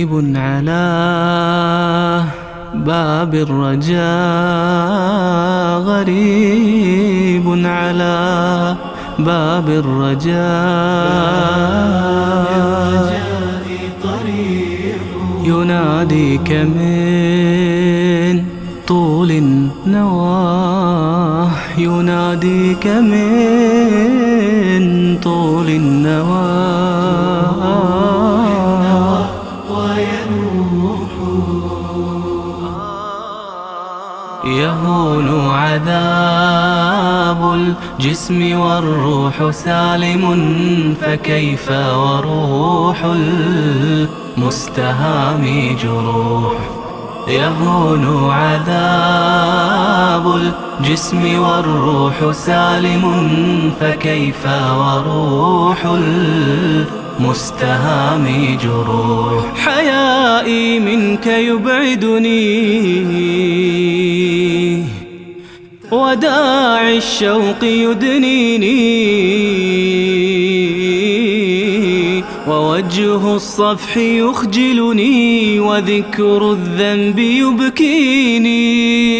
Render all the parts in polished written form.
غريب على باب الرجاء، غريب على باب الرجاء، يناديك من طول النواه، يناديك من طول النواه، يهون عذاب الجسم والروح سالم، فكيف وروح المستهام جروح. يهون عذاب الجسم والروح سالم، فكيف وروح المستهام جروح. حيائي منك يبعدني، وداعي الشوق يدنيني، ووجه الصفح يخجلني، وذكر الذنب يبكيني.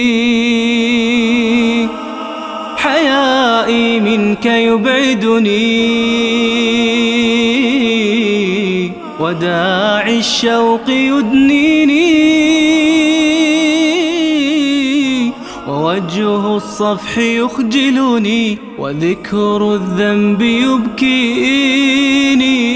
حيائي منك يبعدني، وداعي الشوق يدنيني، ووجه الصفح يخجلني، وذكر الذنب يبكيني.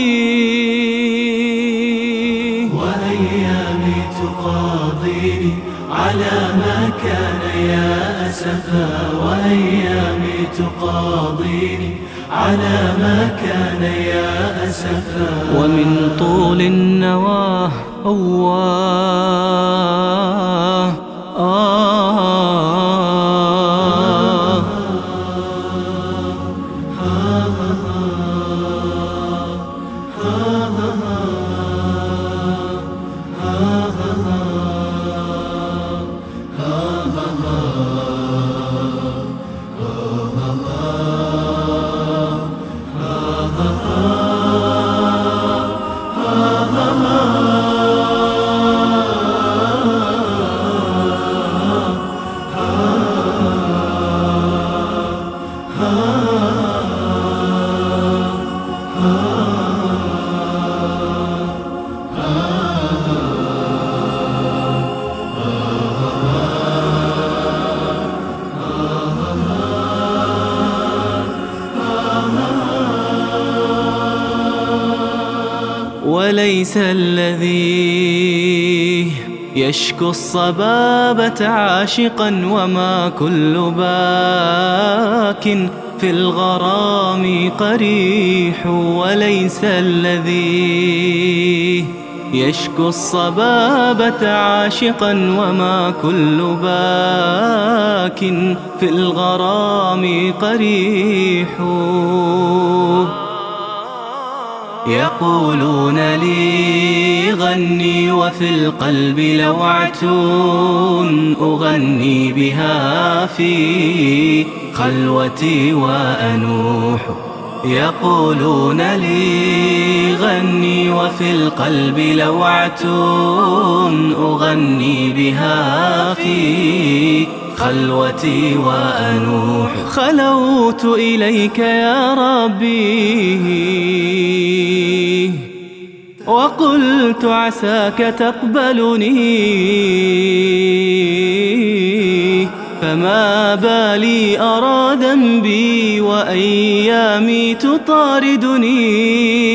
وأيامي تقاضيني على ما كان يا أسفا، وأيامي تقاضيني على ما كان يا أسفا. ومن طول النواه أواه وليس الذي يشكو الصبابة عاشقا، وما كل باك في الغرام قريح. وليس الذي يشكو الصبابة عاشقا، وما كل باك في الغرام قريح. يقولون لي غني، وفي القلب لوعة أغني بها في خلوتي وأنوح. يقولون لي غني، وفي القلب لوعة أغني بها في خلوتي وأنوح. خلوت إليك يا ربي، وقلت عساك تقبلني، فما بالي أرى ذنبي وأيامي تطاردني.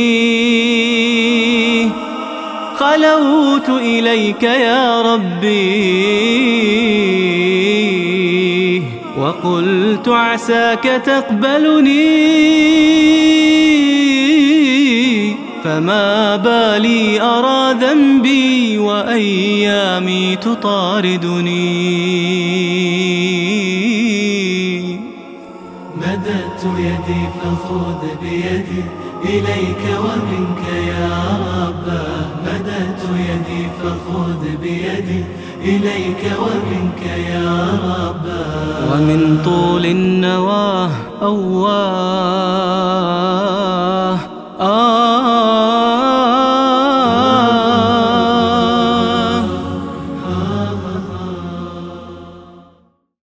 خلوت إليك يا ربي، وقلت عساك تقبلني، فما بالي أرى ذنبي وأيامي تطاردني. مددت يدي فخذ بيدي إليك ومنك يا رب. مددت يدي فخذ بيدي إليك ومنك يا رب. ومن طول النواه أواه